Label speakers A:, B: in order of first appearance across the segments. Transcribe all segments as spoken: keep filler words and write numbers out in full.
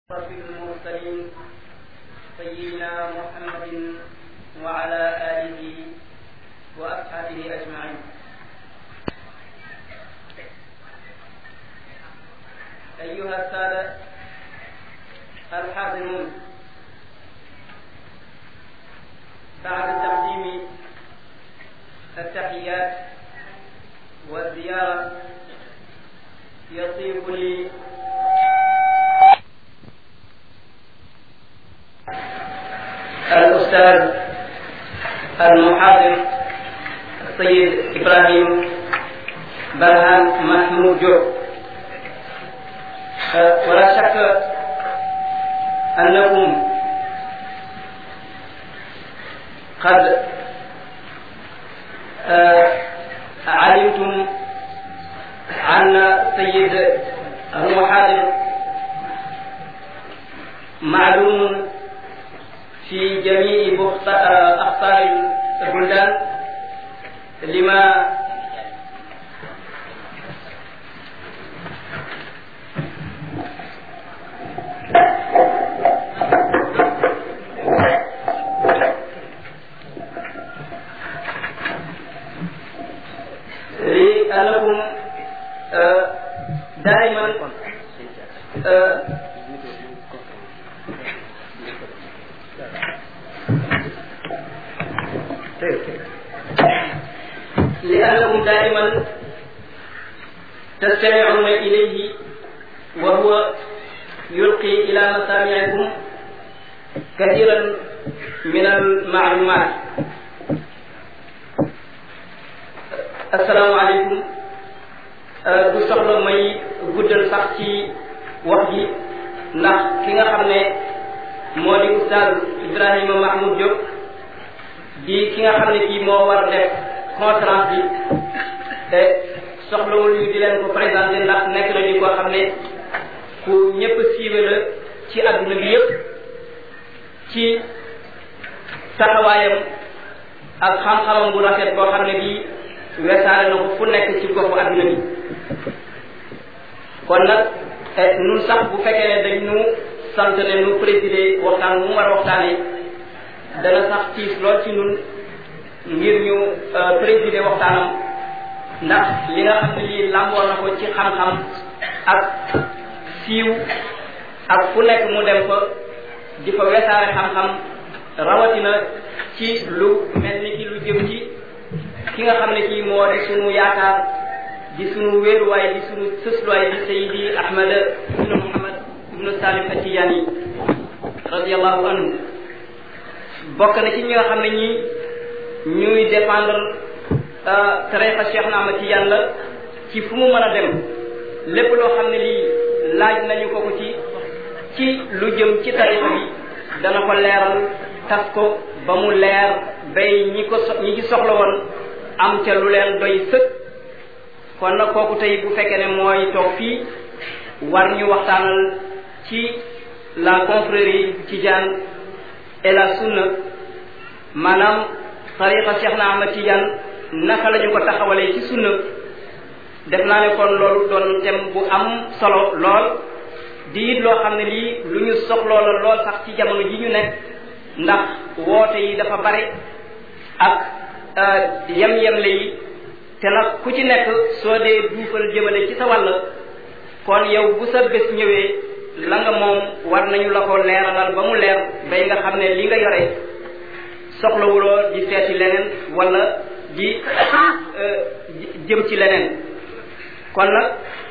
A: أشرف المرسلين سيدنا محمد وعلى آله وأصحابه أجمعين. أيها السادة الحاضرون، بعد تقديم التحيات والزيارة يطيب لي الأستاذ المحاضر السيد إبراهيم برهان محمود جو، ولا شك أنكم قد علمتم عن السيد المحاضر معلوم في جميع أقطار البلدان لما لأنكم دائما لأنكم دائما تستمعون إليه وهو يلقي إلى مسامعكم كثيرا من المعلومات. السلام عليكم. du soxla may guddal sax ci wax ji ndax ki nga xam ne moo di Oustaz Ibrahima Mahmoud Diop di ki nga xam ne kii moo war def conférence bi te soxlawul ñu di leen ko présenter ndax nekk na ñu koo xam ne ku ñëpp siiwe la ci adduna bi yëpp ci taxawaayam ak xam-xamam bu rafet boo xam ne bii wesaare na ko fu nekk ci goxu adduna bi. kon nag ñun sax bu fekkee ne dañ ñu sant ne ñu présider waxtaan bu mu war a waxtaanee dana sax tiis lool ci ñun ngir ñu présider waxtaanam ndax li nga xam ne lii làmboo na ko ci xam-xam ak siiw ak fu nekk mu dem fa di fa wesaare xam-xam rawatina ci lu mel ni ki lu jëm ci ki nga xam ne kii moo di sunu yaakaar di sunu wéeruwaay di sunu sësluwaay di Seydi Ahmad ibnu Muhammad ibnu Salim At-Tijaani radiyallahu anhu bokk na ci ñi nga xam ne ñi ñuy défendre tariqa Cheikh na Ahmad Tijaan la ci fu mu mën a dem. lépp loo xam ne lii laaj nañu ko ko ci ci lu jëm ci tariqa bi dana ko leeral tas ko ba mu leer bay ñi ko so ñi ci soxla woon am ca lu leen doy sëkk. kon nag kooku tey bu fekkee ne mooy toog fii war ñu waxtaanal ci la confrérie Tidiane et la sunna maanaam tariqa Cheikh na Ahmad Tidiane naka la ñu ko taxawalee ci sunna. def naa ne kon loolu doon thème bu am solo lool di it loo xam ne lii lu ñu soxloo la lool sax ci jamono ji ñu nekk ndax woote yi dafa bare ak yem-yemle yi te nag ku ci nekk soo dee duufal jëmale ci sa wàll kon yow bu sa bés ñëwee la nga moom war nañu la ko leeralal ba mu leer bay nga xam ne li nga yore soxlawuloo di seeti leneen wala di jëm ci leneen. kon nag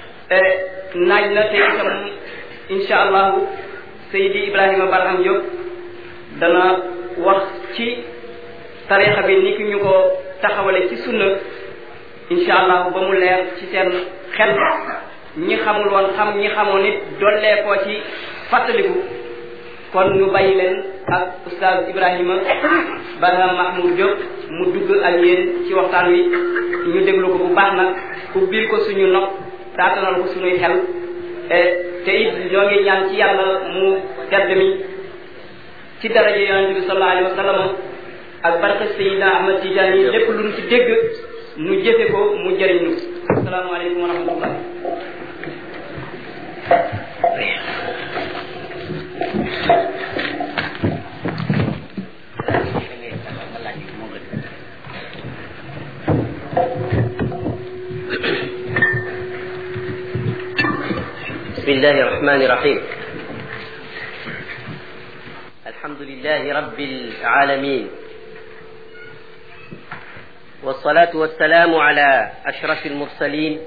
A: naaj na te itam insha allahu Seydi Ibrahima Barham Diop dana wax ci tarixa bi ni ki ñu ko taxawale ci sunna insha allahu ba mu leer ci seen xel ñi xamul woon xam ñi xamoon nit dollee koo ci fàttaliku. kon ñu bàyyi leen ak Oustaz Ibrahima Barham Mahmoud Diop mu dugg ak yéen ci waxtaan wi ñu déglu ko bu baax nag ubbil ko suñu nopp taatanal ko suñuy xel te it ñoo ngi ñaan ci yàlla mu tedd mi ci daraja yonente bi sallallahu alayhi wa sallam ak barke Seydina Ahmad Tidiane yi lépp lu ñu ci dégg nu jëfe ko mu jëriñ ñu. asalaamaaleykum wa rahmatullah.
B: الله الرحمن الرحيم الحمد لله رب العالمين والصلاة والسلام على أشرف المرسلين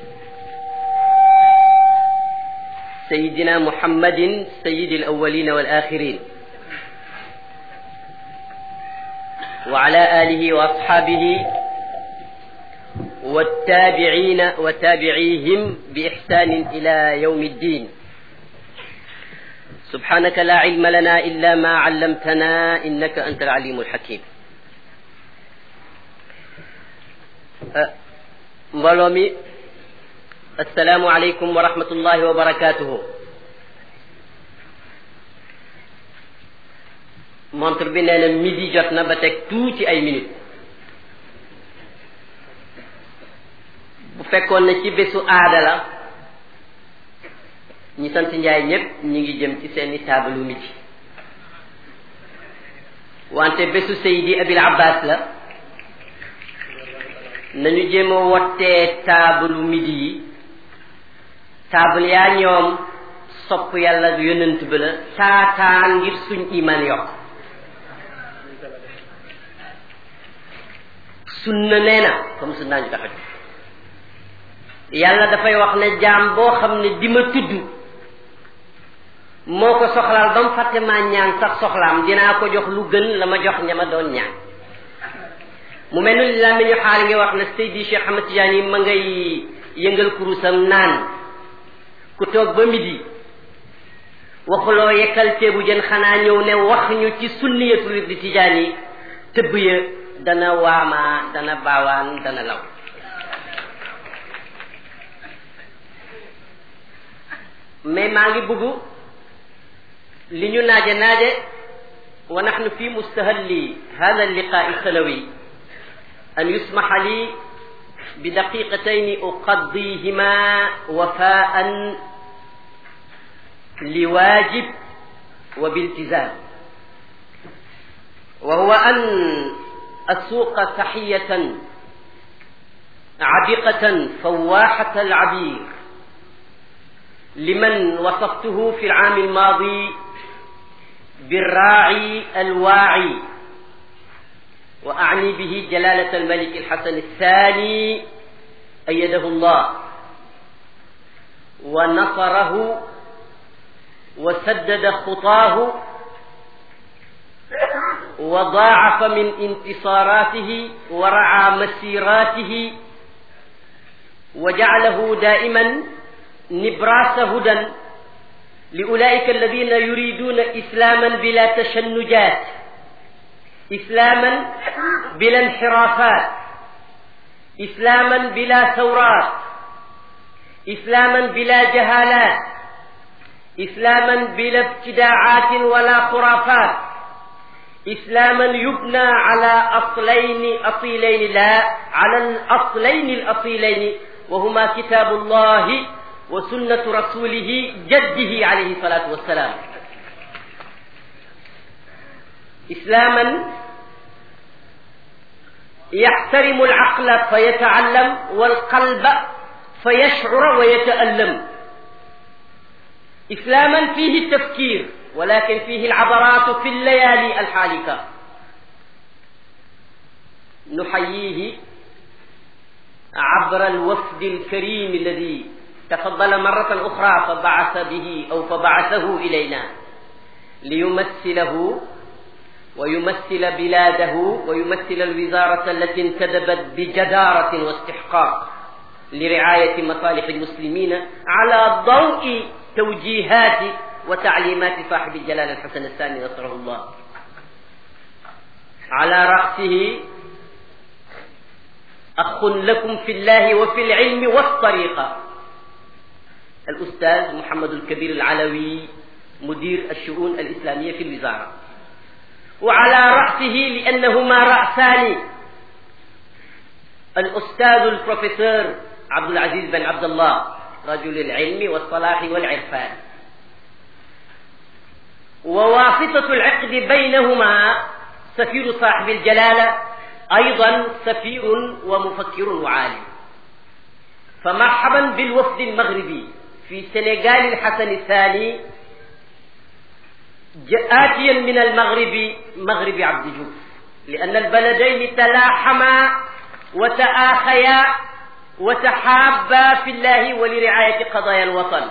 B: سيدنا محمد سيد الأولين والآخرين وعلى آله وأصحابه والتابعين وتابعيهم بإحسان إلى يوم الدين سبحانك لا علم لنا إلا ما علمتنا إنك أنت العليم الحكيم mbooloo mi assalaamu aleykum wa rahmatullahi wa barakatuhu montre bi nee na midi jot na ba teg tuuti ay minutes bu fekkoon na ci bésu aada la ñi sant Njaay ñépp ñi ngi jëm ci seeni taabalu midi wante bésu Seydi Abil Abbas la nañu jéem a wottee taabalu midi yi taabal yaa ñoom sopp yàlla yonent bi la taataan ngir suñ iman yokk sunna nee na comme sunna ñu tax a yàlla dafay wax ne jaam boo xam ne di ma tudd moo ko soxlaal ba mu fàtte maa ñaan sax soxlaam dinaa ko jox lu gën la ma jox ña ma doon ñaan mu mel ni la mi ñu xaal ngi wax ne Seydi Cheikh Ahmad Tidiane yi ma ngay yëngal kurusam naan ku toog ba midi waxuloo yekkal ceebu jën xanaa ñëw ne wax ñu ci sunniyatul wirdi Tidiane yi tëbb ya dana waamaa dana baawaan dana law mais maa ngi bëgg li ñu naaje naaje wa nahnu fi mustahalli hada alliqaa sanawi an yusmaha li bi daqiqatayn uqaddihima wafaan li waajib wa biltizam wa huwa an asuuqa taxiyatan abiqatan fawaxata alabir liman wasaftuhu fi العام الماضي بالراعي الواعي وأعني به جلالة الملك الحسن الثاني أيده الله ونصره وسدد خطاه وضاعف من انتصاراته ورعى مسيراته وجعله دائما نبراس هدى لأولئك الذين يريدون إسلاما بلا تشنجات إسلاما بلا انحرافات إسلاما بلا ثورات إسلاما بلا جهالات إسلاما بلا ابتداعات ولا خرافات إسلاما يبنى على أصلين أصيلين لا على الأصلين الأصيلين وهما كتاب الله وسنة رسوله جده عليه الصلاة والسلام إسلاما يحترم العقل فيتعلم والقلب فيشعر ويتألم إسلاما فيه التفكير ولكن فيه العبرات في الليالي الحالكة نحييه عبر الوفد الكريم الذي تفضل مرة أخرى فبعث به أو فبعثه إلينا ليمثله ويمثل بلاده ويمثل الوزارة التي انتدبت بجدارة واستحقاق لرعاية مصالح المسلمين على ضوء توجيهات وتعليمات صاحب الجلالة الحسن الثاني نصره الله على رأسه أخ لكم في الله وفي العلم والطريقة الأستاذ محمد الكبير العلوي مدير الشؤون الإسلامية في الوزارة وعلى رأسه لأنهما رأسان الأستاذ البروفيسور عبد العزيز بن عبد الله رجل العلم والصلاح والعرفان وواسطة العقد بينهما سفير صاحب الجلالة أيضا سفير ومفكر وعالم فمرحبا بالوفد المغربي في سنغال الحسن الثاني آتيا من المغرب مغرب عبد جوف، لأن البلدين تلاحما وتآخيا وتحابا في الله ولرعاية قضايا الوطن،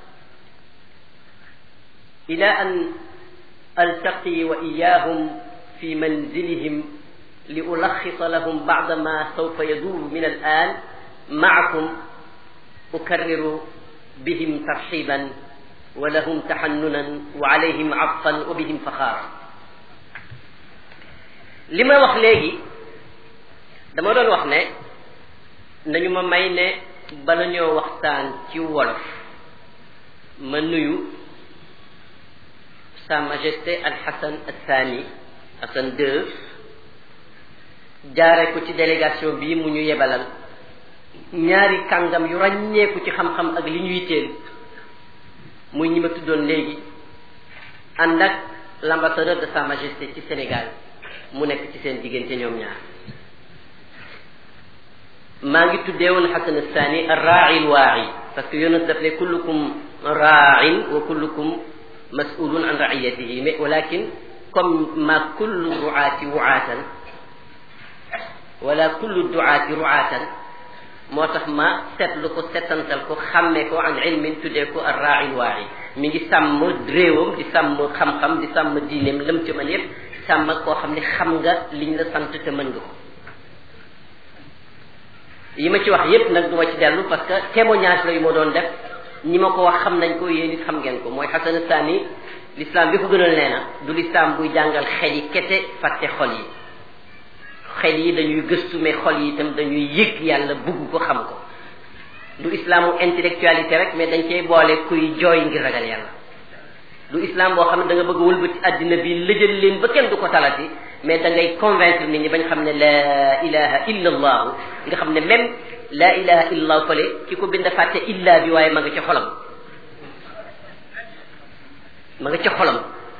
B: إلى أن ألتقي وإياهم في منزلهم لألخص لهم بعض ما سوف يدور من الآن معكم. أكرر بهم ترحيبا ولهم تحننا وعليهم عطفا وبهم فخارا. li ma wax léegi dama doon wax ne nañu ma may ne bala ñoo waxtaan ci wolof ma nuyu Sa Majesté Al Hassan Al Thani Hassan deux jaare ko ci délégation bii mu ñu yebalal ñaari kàngam yu ràññeeku ci xam-xam ak li ñu yitteel muy ñi ma tuddoon léegi ànd ak l'ambassadeur de Sa Majesté ci Sénégal mu nekk ci seen diggante ñoom ñaar. maa ngi tuddee woon Hassan Thani ar-raa'i al-waa'i parce que yonent daf ne kullukum raa'in wa kullukum mas'ulun an ra'iyatihi, mais walakin comme ma kullu ru'aati wu'aatan wala kullu du'aati ru'aatan, moo tax ma seetlu ko setantal ko xàmmee ko an ilmin tuddee ko ar-raa'i al-waa'i. mi ngi sàmm réewam di sàmm xam-xam di sàmm diineem lëm ci man yépp sàmm koo xam ne xam nga liñ la sant te mën nga ko. yi ma ci wax yépp nag du ma ci dellu parce que témoignage la yu ma doon def, ñi ma ko wax xam nañ ko, yéen it xam ngeen ko. mooy Hassan Thani l'islam bi ko gënal nee na du l'islam buy jàngal xel yi kete fàtte xol yi. xel yi dañuy gëstu mais xol yi itam dañuy yëg yàlla bugg ko xam ko. du islamu intellectualité rek mais dañ cey boole kuy jooy ngir ragal yàlla. du islam boo xam ne da nga bëgg a wëlbati àddina bi lëjal leen ba kenn du ko talati, mais da ngay convaincre nit ñi bañ xam ne la ilaha illa allahu, nga xam ne même la ilaha illa allahu fële ki ko bind fàtte illa bi waaye ma nga ca xolam ma nga ca xolam.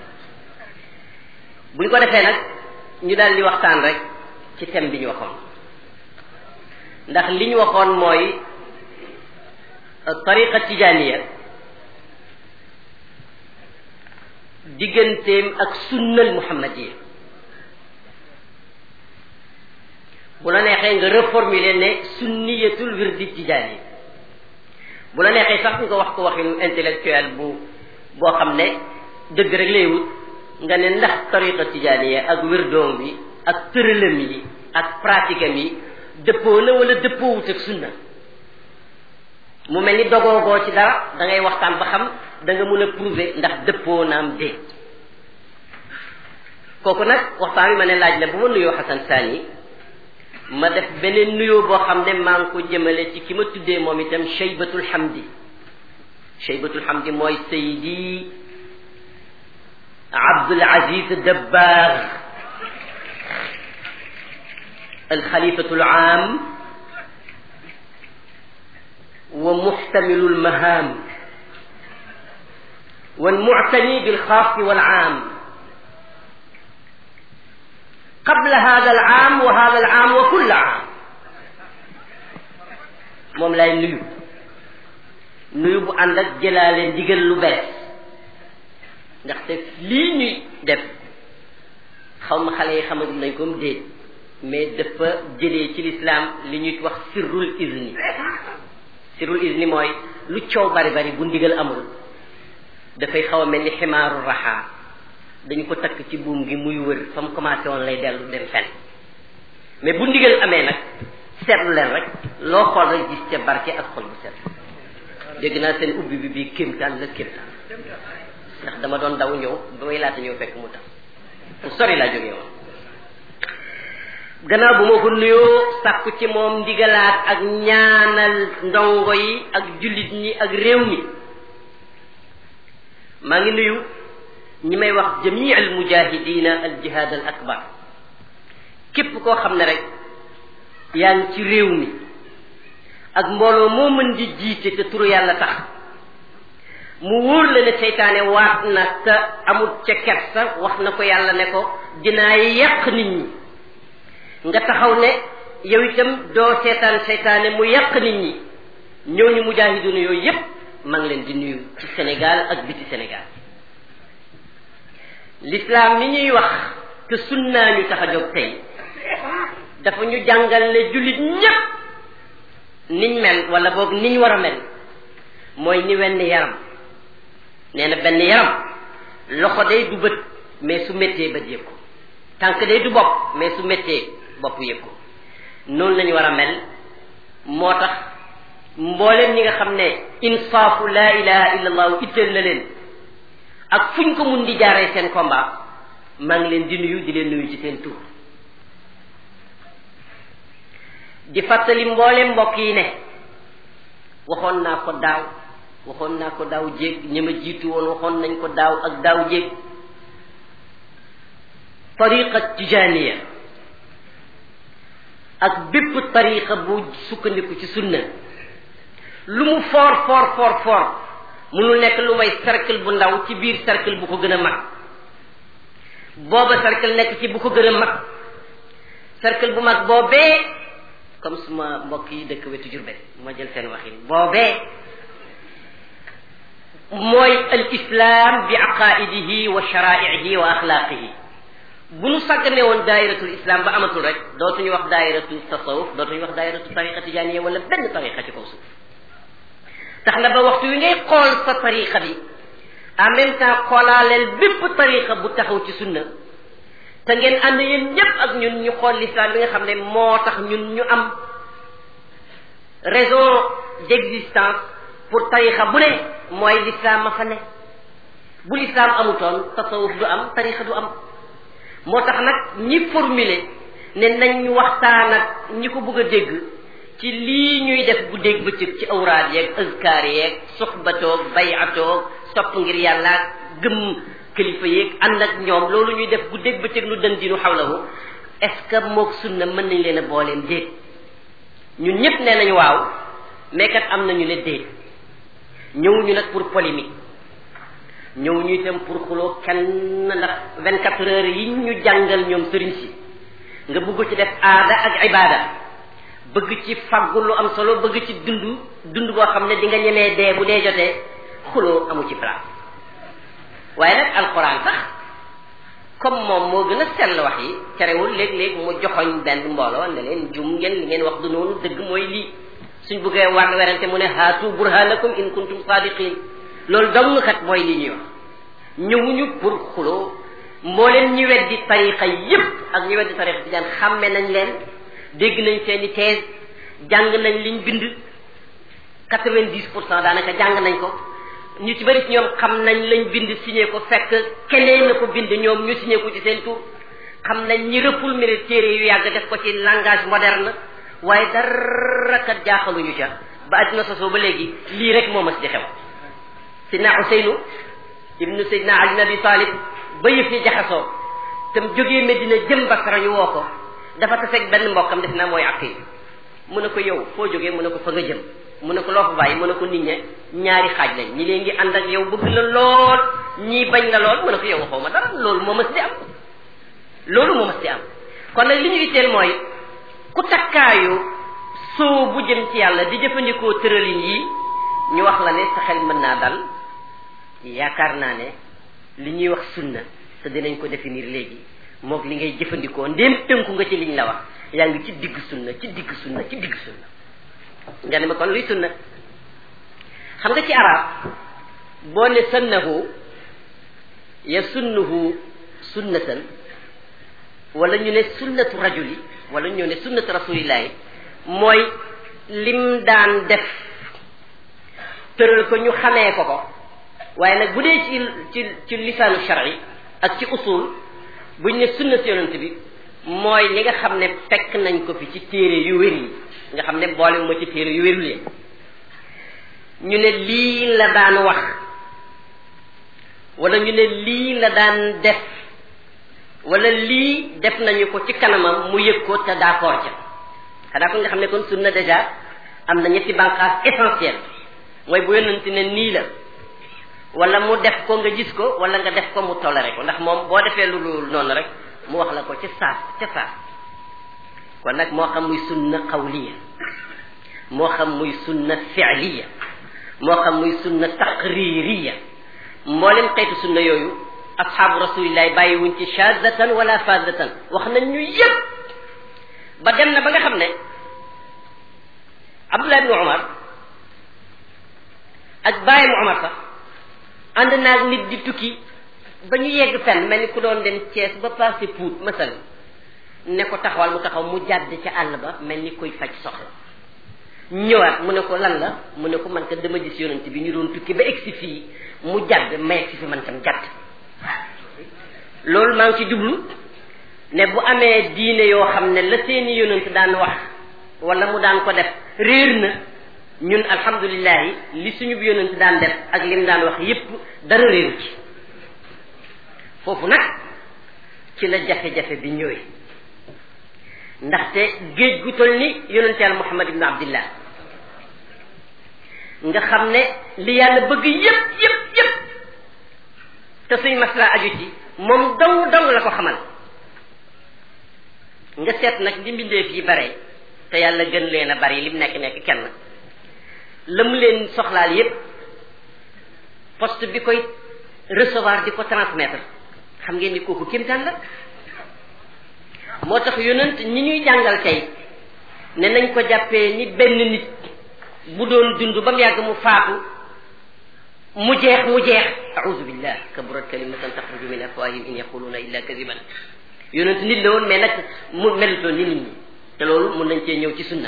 B: buñ ko defee nag ñu daal di waxtaan rek ci thème bi ñu waxoon, ndax li ñu waxoon mooy tariqa tijaniya digganteem ak sunnal muhammadiya. bu la neexee nga reformuler ne sunniyatul wirdi tijani, bu la neexee sax nga wax ko waxinu intellectuel bu boo xam ne dëgg rek lay wut, nga ne ndax tariqa tijaniya ak wirdoom bi ak tëralam yi ak pratique am yi dëppoo na wala dëppoowut ak sunna. mu mel ni dogoogoo ci dara, da ngay waxtaan ba xam da nga mën a prouver ndax dëppoo naam déet. kooku nag waxtaan wi ma ne laaj la bu ma nuyoo Hassan Thani ma def beneen nuyoo boo xam ne maa ngi ko jëmale ci ki ma tuddee moom itam Shaybatul Hamdi. Shaybatul Hamdi mooy Seydi Abdul Aziz Dabakh al Khalifatul Aam wa muxtamilul maham wal mu'tani bil xaas wal aam qabla hada al aam wa hada al aam wa kull aam. moom lay nuyu nuyu bu ànd ak jëlaale ndigal lu bees, ndaxte lii ñuy def xaw ma xale yi xamagum nañ ko mu déet, mais dafa jëlee ci lislaam li ñuy wax sirrul izni. sirrul izni mooy lu coow bari bari bu ndigal amul dafay xaw a mel ni ximaaru raxaa, dañu ko takk ci buum gi muy wër fa mu commencé woon lay dellu dem fen. mais bu ndigal amee nag seetlu leen rek loo xool rek gis ca barke ak xol bu set. dégg naa seen ubbi bi bii kéemtaan la kéemtaan, ndax dama doon daw ñëw ba may laata ñëw fekk mu tax mu sori laa jógee woon. gannaaw bu ma ko nuyoo sàkku ci moom ndigalaat ak ñaanal ndongo yi ak jullit ñi ak réew mi, maa ngi nuyu ñi may wax jamii al mujahidina al jihad al akbar. képp koo xam ne rek yaa ngi ci réew mi ak mbooloo moo mën di jiite te turu yàlla tax, mu wóor la ne seytaane waat na te amul ca kersa, wax na ko yàlla ne ko dinaa yàq nit ñi, nga taxaw ne yow itam doo seetaan seytaane mu yàq nit ñi. ñooñu mujahiduna yooyu yépp maa ngi leen di nuyu ci Sénégal ak biti Sénégal. l'islam ni ñuy wax te sunnaa ñu tax a jóg tey dafa ñu jàngal ne jullit ñépp niñ mel wala boog niñ war a mel mooy ni wenn yaram nee na benn yaram loxo day du bët mais su méttee bët yëg ko tànk day du bopp mais su méttee bopp yëg ko noonu lañu war a mel moo tax mbooleem ñi nga xam ne insaafu laa ilaha illa allahu itteel na leen ak fuñ ko mun di jaaree seen combat maa ngi leen di nuyu di leen nuyu ci seen tur di fàttali mbooleem mbokk yi ne waxoon naa ko daaw waxoon naa ko daaw jéeg ñi ma jiitu woon waxoon nañ ko daaw ak daaw jéeg tariqa tijaniya ak bépp tariqa bu sukkandiku ci sunna lu mu foor foor foor foor munul nekk lu may cercle bu ndaw ci biir cercle bu ko gën a mag booba cercle nekk ci bu ko gën a mag cercle bu mag boobee comme suma mbokk yi dëkk wetu Jurbel ma jël seen waxin boobee mooy al islam bi aqaidihi wa sharaihi wa axlaaqihi bu nu sàggane woon daayiratul islam ba amatul rek dootuñu wax daayiratu tasawuf dootuñu wax daayiratu tariqa tijaniya wala benn tariqa ci kaw suuf tax na ba waxtu wi ngay xool sa tariqa bi en même temps xoolaaleel bépp tariqa bu taxaw ci sunna te ngeen ànd yéen ñépp ak ñun ñu xool l'islam bi nga xam ne moo tax ñun ñu am raison d'existence pour tariqa bu ne mooy l'islam ma fa ne bu l'islam amutoon tasawuf du am tariqa du am moo tax nag ñi formuler ne nañ ñu waxtaan ak ñi ko bëgg a dégg ci lii ñuy def bu dégg bëccëg ci awraad yeeg azkaar yeeg soxbatoog bayatoog topp ngir yàlla gëm kilifa yeeg ànd ak ñoom loolu ñuy def bu dégg bëccëg lu dën dinu xawlahu est-ce que moog sunna mën nañ leen a booleem déet ñun ñëpp nee nañu waaw mais kat am nañu ne déet ñëwuñu nag pour polémique ñëwuñu itam pour xuloo kenn ndax vingt-quatre heures yi ñu jàngal ñoom sëriñ si nga bëgg ci def aada ak ibada bëgg ci faggu lu am solo bëgg ci dund dund boo xam ne di nga ñemee dee bu dee jotee xuloo amu ci place waaye nag alxuraan sax comme moom moo gën a sell wax yi terewul léeg-léeg mu joxoñ benn mbooloo ne leen jum ngeen li ngeen wax du noonu dëgg mooy lii suñ bëggee war werante mu ne haatu burhanakum in kuntum sadiqin loolu dong kat mooy li ñuy wax ñëwuñu pour xuloo mbooleen ñi weddi tariqa yépp ak ñi weddi tariqa tijaan xàmme nañ leen dégg nañ seeni thèse jàng nañ liñ bind quatre-vingt-dix pour cent daanaka jàng nañ ko ñu ci bari ci ñoom xam nañ lañ bind signé ko fekk keneen na ko bind ñoom ñu signé ko ci seen tur xam nañ ñi reformulé téere yu yàgg def ko ci langage moderne waaye dara kat jaaxaluñu ca ba àddina sosoo ba léegi lii rek moo mas di xew sidna Useynu ibnu Seydina Ali Abi Talib ba yëf yi jaxasoo tam jógee Medina jëm Basra ñu woo ko dafa taseeg benn mbokkam def naa mooy Aqil mu ne ko yow foo jógee mu ne ko fa nga jëm mu ne ko loo fa bàyyi mu ne ko nit ñe ñaari xaaj lañ ñi leen ngi ànd ak yow bëgg la lool ñii bañ la lool mu ne ko yow waxoo ma dara loolu moo mas di am loolu moo mas di am kon nag li ñu itteel mooy ku takkaayu soo bu jëm ci yàlla di jëfandikoo tëralin yi ñu wax la ne sa xel mën naa dal yaakaar naa ne li ñuy wax sunna te dinañ ko définir léegi moog li ngay jëfandikoo ndéem tënku nga ci liñ la wax yaa ngi ci digg sunna ci digg sunna ci digg sunna nga ne ma kon luy sunna xam nga ci arab boo ne sunnahu ya sunnuhu sunnatan wala ñu ne sunnatu rajuli wala ñu ne sunnatu rasulillahi mooy lim daan def tëral ko ñu xamee ko ko waaye nag bu dee ci ci ci lisaanu shar'i ak ci usul buñ ne sunna si yonent bi mooy li nga xam ne fekk nañ ko fi ci téere yu wér yi nga xam ne boole moo ci téere yu wérul yi ñu ne lii la daan wax wala ñu ne lii la daan def wala lii def nañu ko ci kanamam mu yëg ko te d'accord ca xanaa ko nga xam ne kon sunna déjà am na ñetti bànqaas essentiel mooy bu yonent ne nii la wala mu def ko nga gis ko wala nga def ko mu toléré ko ndax moom boo defee lu lu noonu rek mu wax la ko ca saas ca saas kon nag moo xam muy sunna qawliya moo xam muy sunna fi'liya moo xam muy sunna taqririya mboolem xeetu sunna yooyu asxaabu rasulillahi bàyyi wuñ ci shazatan wala fazatan wax nañ ñu yëpp ba dem na ba nga xam ne Abdullah ibn Umar ak bàyyi mu Umar sax ànd naag nit di tukki ba ñu yegg fenn mel ni ku doon dem Thiès ba passé Pout masal ne ko taxawal mu taxaw mu jàdd ca àll ba mel ni koy faj soxla ñëwaat mu ne ko lan la mu ne ko man ka dama gis yonent bi ñu doon tukki ba egsi fii mu jàdd ma egsi fi man tam jàdd loolu maa ngi ci jublu ne bu amee diine yoo xam ne la seeni yonent daan wax wala mu daan ko def réer na ñun alhamdulilahi li suñu bi yonent daan def ak lim daan wax yépp dara réeru ci foofu nag ci la jafe-jafe bi ñëwee ndaxte géej gu toll ni yonent yàlla Muhammad ibn Abdillah nga xam ne li yàlla bëgg yépp yépp yépp te suñ masla aju ci moom dong dong la ko xamal nga seet nag li mbindeef yi bare te yàlla gën leen a bari lim nekk nekk kenn la mu leen soxlaal yépp poste bi koy recevoir di ko transmettre xam ngeen ni kooku kéemtaan la moo tax yonent ñi ñuy jàngal tey ne nañ ko jàppee ni benn nit bu doon dund ba mu yàgg mu faatu mu jeex mu jeex a'udhu billah kaburat kalimatan taxruju min afwahihim in yaquluna illa kadiban yonent nit la woon mais nag mu melutoon ni nit ñi te loolu mun nañ cee ñëw ci sunna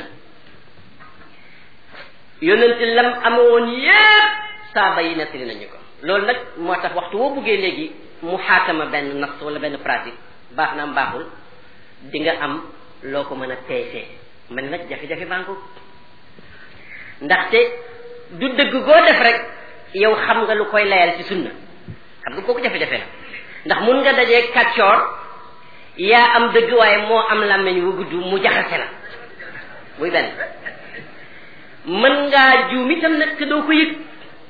B: yonent lam amoon yépp saaba yi nettali nañu ko loolu nag moo tax waxtu woo buggee léegi mu xaatama benn nas wala benn pratique baax na am baaxul di nga am loo ko mën a peesee man nag jafe-jafe baa ko ndaxte du dëgg goo def rek yow xam nga lu koy layal ci sunna xam nga kooku jafe-jafe la ndax mun nga dajee kàccoor yaa am dëgg waaye moo am làmmiñ wu gudd mu jaxase la muy benn mën ngaa juum itam nag te doo ko yëg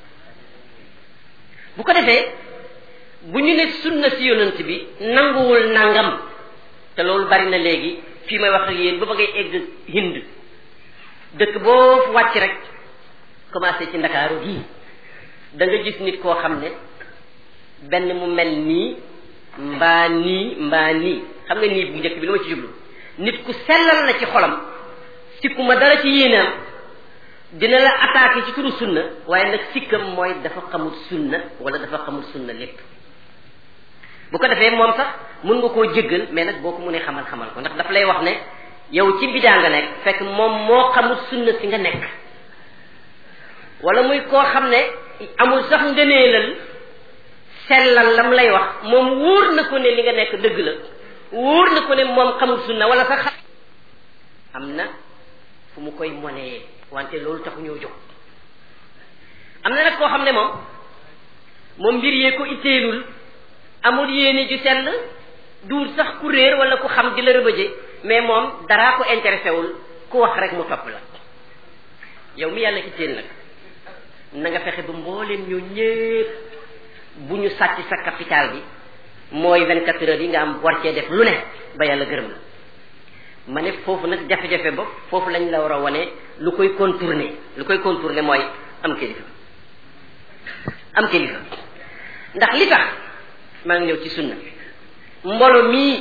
B: bu ko defee bu ñu ne sunna si yonent bi nanguwul nangam te loolu bari na léegi fii may wax ak yéen ba ba ngay egg Hind dëkk boo wàcc rek commencé ci Ndakaaru gii da nga gis nit koo xam ne benn mu mel nii mbaa nii mbaa nii xam nga nii bu njëkk bi lu ma ci jublu nit ku sellal la ci xolam sikku ma dara ci yéenaam dina la attaqué ci turu sunna waaye nag sikkam mooy dafa xamul sunna wala dafa xamul sunna lépp bu ko defee moom sax mun nga koo jéggal mais nag boo ko mënee xamal xamal ko ndax daf lay wax ne yow ci bidaa nga nekk fekk moom moo xamul sunna si nga nekk wala muy koo xam ne amul sax ngëneelal sellal lam lay wax moom wóor na ko ne li nga nekk dëgg la wóor na ko ne moom xamul sunna wala sax am na fu mu koy monee wante loolu taxu ñoo jóg am na nag koo xam ne moom moom mbir yee ko itteelul amul yéene ju sell duur sax ku réer wala ku xam di la rëbëje mais moom daraa ko intéressé wul ku wax rek mu topp la yow mi yàlla itteel nag na nga fexe ba mbooleem ñoo ñépp bu ñu sàcc sa capital bi mooy vingt-quatre heures yi nga am war cee def lu ne ba yàlla gërëm la ma ne foofu nag jafe-jafe ba foofu lañ la war a wane lu koy contourner lu koy contourner mooy am kilifa am kilifa ndax li tax maa ngi ñëw ci sunna mbolo mii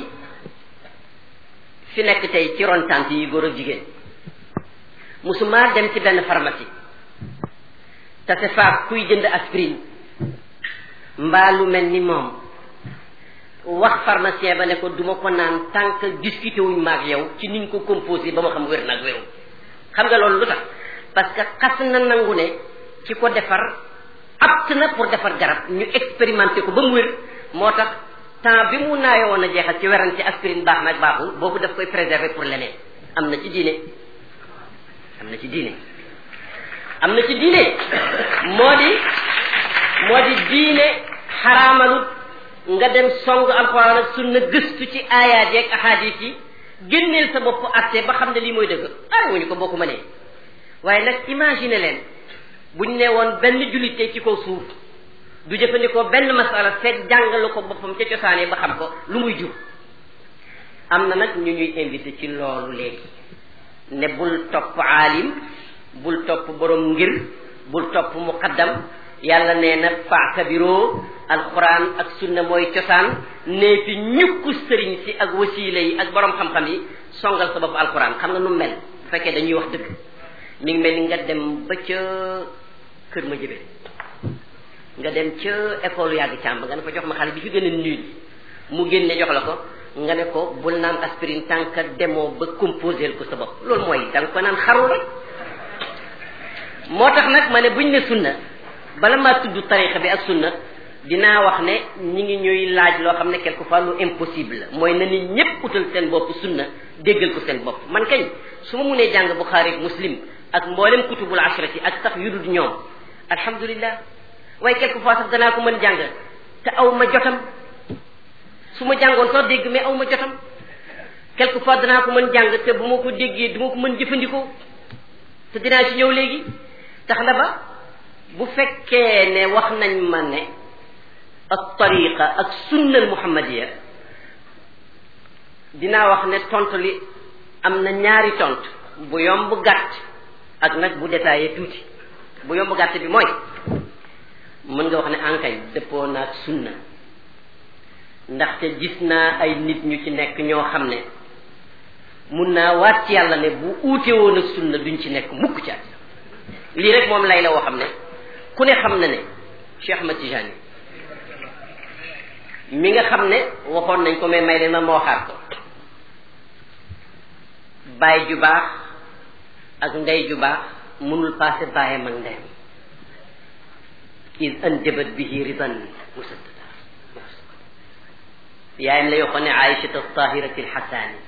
B: fi nekk tey ci ron tànt yi góor ak jigéen musuma dem ci benn pharmacie tase faak kuy jënd aspirine mbaa lu mel ni moom wax pharmacien ba ne ko duma ko naan tant que discuté wuñ maag yow ci niñ ko composé ba ma xam wér nag wéru xam nga loolu lu tax parce que xas na nangu ne ki ko defar apte na pour defar garab ñu expérimenté ko ba mu wér moo tax temps bi mu naayoo woon a jeexal ci weran ci aspirine baax nag baaxul boobu daf koy préserver pour leneen am na ci diine am na ci diine am na ci diine moo di moo di diine xaraamalut nga dem song alxuraan ak sunna gëstu ci aayaat yeeg ahadis yi génneel sa bopp atte ba xam ne lii mooy dëgg ay wuñu ko boo ko mënee waaye nag imagine leen buñ ne woon benn jullite ci kaw suuf du jëfandikoo benn masala fekk jàngalu ko boppam ca cosaanee ba xam ko lu muy jur am na nag ñu ñuy invité ci loolu léegi ne bul topp aalim bul topp borom ngir bul topp muqaddam yàlla nee na fa'tabiroo alquran ak sunna mooy cosaan nee fi ñukku sëriñ si ak wasiila yi ak borom xam-xam yi songal sa bopp alquran xam nga nu mel bu fekkee dañuy wax dëgg mi ngi mel ni nga dem ba ca kër ma jëbe nga dem ca école yàgg càmb nga ne ko jox ma xale bi fi gën a nul mu génne jox la ko nga ne ko bul naan aspirine tant que demoo ba composé ko sa bopp loolu mooy da nga ko naan xaru rek moo tax nag ma ne buñ ne sunna bala maa tudd tarixa bi ak sunna dinaa wax ne ñi ngi ñuy laaj loo xam ne quelquefois lu impossible la mooy na nit ñépp utal seen bopp sunna déggal ko seen bopp man kañ su ma munee jàng Buxaari ak Muslim ak mboolem kutubul ashrati ak sax yu dul ñoom alhamdulillah waaye quelquefois sax danaa ko mën jàng te aw ma jotam su ma jàngoon soo dégg mais aw ma jotam quelquefois danaa ko mën jàng te bu ma ko déggee du ma ko mën jëfandikoo te dinaa ci ñëw léegi tax na ba bu fekkee ne wax nañ ma ne ak tariqa ak sunna al muhammadiya dinaa wax ne tontu li am na ñaari tontu bu yomb gàtt ak nag bu détaillé tuuti bu yomb gàtt bi mooy mën nga wax ne ankay dëppoo naag sunna ndaxte gis naa ay nit ñu ci nekk ñoo xam ne mun naa waat ci yàlla ne bu uute woon ak sunna duñ ci nekk mukk ci àddina lii rek moom lay la woo xam ne ku ne xam na ne Cheikh Ahmad Tijani mi nga xam ne waxoon nañ ko mais may leen ma moo xaar ko baay ju baax ak ndey ju baax mënul passé baayam ak ndeyam is anjabat bihi ridan musaddada yaayam la yoxoon ne Aïchata tahirati alxasaani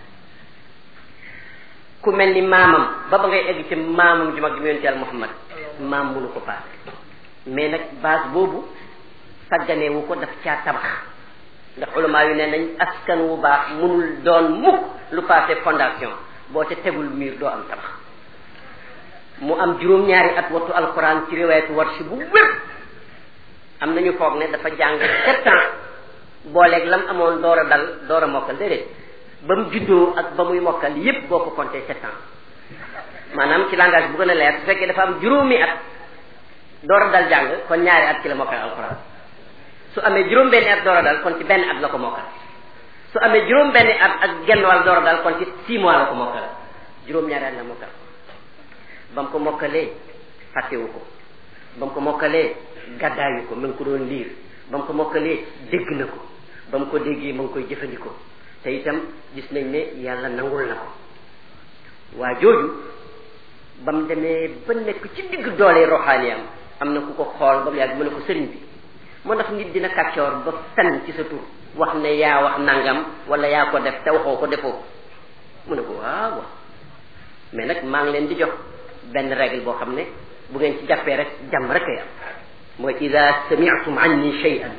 B: ku mel ni maamam ba ba ngay egg ci maamam ju mag ji mu yonent Yàlla Muhammad maam mënu ko passé mais nag base boobu sagganewu ko daf caa tabax ndax ulama yu ne nañ askan wu baax mënul doon mukk lu passé fondation boo ca tegul miir doo am tabax mu am juróom-ñaari at wattu alquran ci riwaayatu Warsh bu wér am nañu foog ne dafa jàng sept ans booleeg lam amoon door a dal door a mokkal déedéet ba mu juddoo ak ba muy mokkal yépp boo ko compté sept ans maanaam ci langage bu gën a leer su fekkee dafa am juróomi at door a dal jàng kon ñaari at ci la mokkal alquran su amee juróom benni at door a dal kon ci benn at la ko mokkal su amee juróom benni at ak genn wàll door a dal kon ci six mois la ko mokkal juróom-ñaari at la mokkal ba mu ko mokkalee fàttewu ko ba mu ko mokkalee gàddaayu ko ma ngi ko doon liir ba mu ko mokkalee dégg na ko ba mu ko déggee ma ngi koy jëfandikoo te itam gis nañ ne yàlla nangul na ko waa jooju ba mu demee ba nekk ci digg doole roxaaniyam am na ku ko xool ba mu yàgg mu ne ko sëriñ bi moo ndax nit dina kàccoor ba fen ci sa tur wax ne yaa wax nangam wala yaa ko def te waxoo ko defoo mu ne ko waaw waaw mais nag maa ngi leen di jox benn règle boo xam ne bu ngeen ci jàppee rek jàmm rek a yam mooy ida sami'tum anni shay'an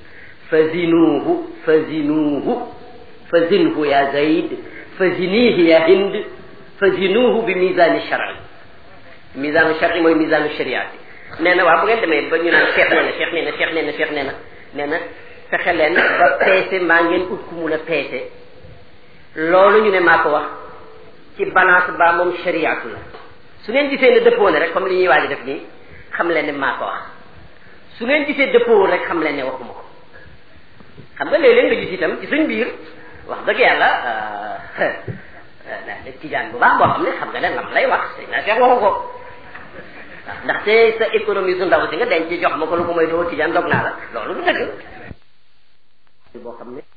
B: fazinuhu fazinuhu fazinhu ya zayd fazinihi ya hind fazinuhu bi misani shar'i misanu shar'i mooy misanu shariati nee na waaw bu ngeen demee ba ñu naan cheikh nee na cheikh nee na cheikh nee na cheikh nee na nee na fexe leen ba peese maa ngeen ut ku mun a peese loolu ñu ne maa ko wax ci balance ba moom shariatu la su ngeen gisee ne dëppoo ne rek comme li ñuy waaj def nii xam leen ne maa ko wax su ngeen gisee dëppoowul rek xam leen ne waxuma ko xam nga léeg-léeg nga gis itam ci suñ biir wax dëgg yàlla tijaan bu baax boo xam ne xam nga ne lam lay wax sëñ na feex waxu ko ndaxte sa économie su ndaw si nga denc jox ma ko lu ko may doo tijaan dog naa la loolu du dëgg boo xam ne